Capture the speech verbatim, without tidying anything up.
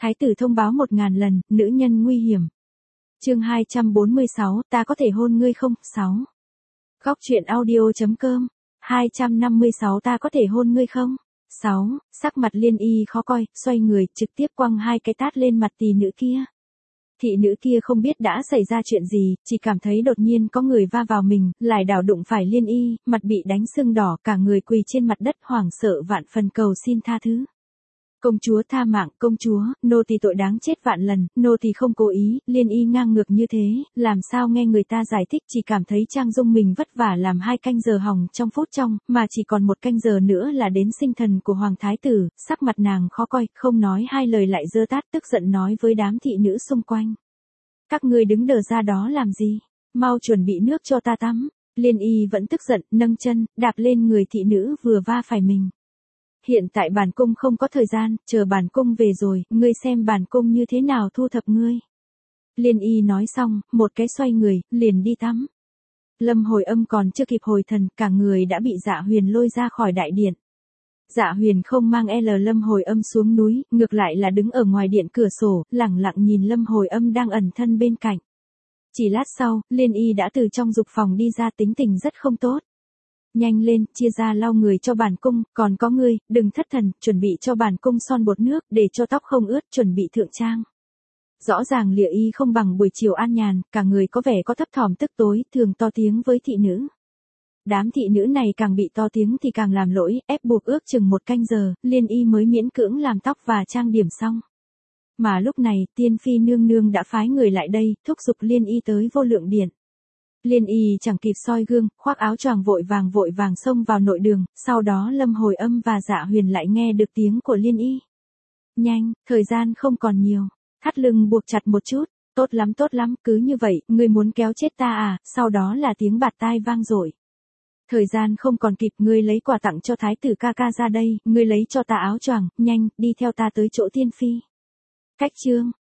Thái tử thông báo một ngàn lần, nữ nhân nguy hiểm. Chương hai trăm bốn mươi sáu, ta có thể hôn ngươi không? sáu. Góc truyện audio.com. hai trăm năm mươi sáu ta có thể hôn ngươi không? sáu. Sắc mặt Liên Y khó coi, xoay người, trực tiếp quăng hai cái tát lên mặt tỷ nữ kia. Thị nữ kia không biết đã xảy ra chuyện gì, chỉ cảm thấy đột nhiên có người va vào mình, lại đảo đụng phải Liên Y, mặt bị đánh sưng đỏ, cả người quỳ trên mặt đất hoảng sợ vạn phần cầu xin tha thứ. Công chúa tha mạng, công chúa, nô tỳ tội đáng chết vạn lần, nô tỳ không cố ý. Liên Y ngang ngược như thế, làm sao nghe người ta giải thích, chỉ cảm thấy Trang Dung mình vất vả làm hai canh giờ hỏng trong phút trong, mà chỉ còn một canh giờ nữa là đến sinh thần của Hoàng Thái Tử, sắc mặt nàng khó coi, không nói hai lời lại giơ tát tức giận nói với đám thị nữ xung quanh. Các ngươi đứng đờ ra đó làm gì? Mau chuẩn bị nước cho ta tắm. Liên Y vẫn tức giận, nâng chân, đạp lên người thị nữ vừa va phải mình. Hiện tại bản cung không có thời gian, chờ bản cung về rồi, ngươi xem bản cung như thế nào thu thập ngươi. Liên Y nói xong, một cái xoay người, liền đi tắm. Lâm Hồi Âm còn chưa kịp hồi thần, cả người đã bị Dạ Huyền lôi ra khỏi đại điện. Dạ Huyền không mang L Lâm Hồi Âm xuống núi, ngược lại là đứng ở ngoài điện cửa sổ, lẳng lặng nhìn Lâm Hồi Âm đang ẩn thân bên cạnh. Chỉ lát sau, Liên Y đã từ trong dục phòng đi ra, tính tình rất không tốt. Nhanh lên, chia ra lau người cho bản cung, còn có ngươi, đừng thất thần, chuẩn bị cho bản cung son bột nước, để cho tóc không ướt, chuẩn bị thượng trang. Rõ ràng Lịa Y không bằng buổi chiều an nhàn, cả người có vẻ có thấp thỏm tức tối, thường to tiếng với thị nữ. Đám thị nữ này càng bị to tiếng thì càng làm lỗi, ép buộc ước chừng một canh giờ, Liên Y mới miễn cưỡng làm tóc và trang điểm xong. Mà lúc này, Tiên Phi nương nương đã phái người lại đây, thúc giục Liên Y tới Vô Lượng Điện. Liên Y chẳng kịp soi gương, khoác áo choàng vội vàng vội vàng xông vào nội đường, sau đó Lâm Hồi Âm và Dạ Huyền lại nghe được tiếng của Liên Y. Nhanh, thời gian không còn nhiều, thắt lưng buộc chặt một chút, tốt lắm tốt lắm, cứ như vậy, ngươi muốn kéo chết ta à, sau đó là tiếng bạt tai vang dội. Thời gian không còn kịp, ngươi lấy quà tặng cho Thái tử ca ca ra đây, ngươi lấy cho ta áo choàng, nhanh, đi theo ta tới chỗ Tiên Phi. Cách chương,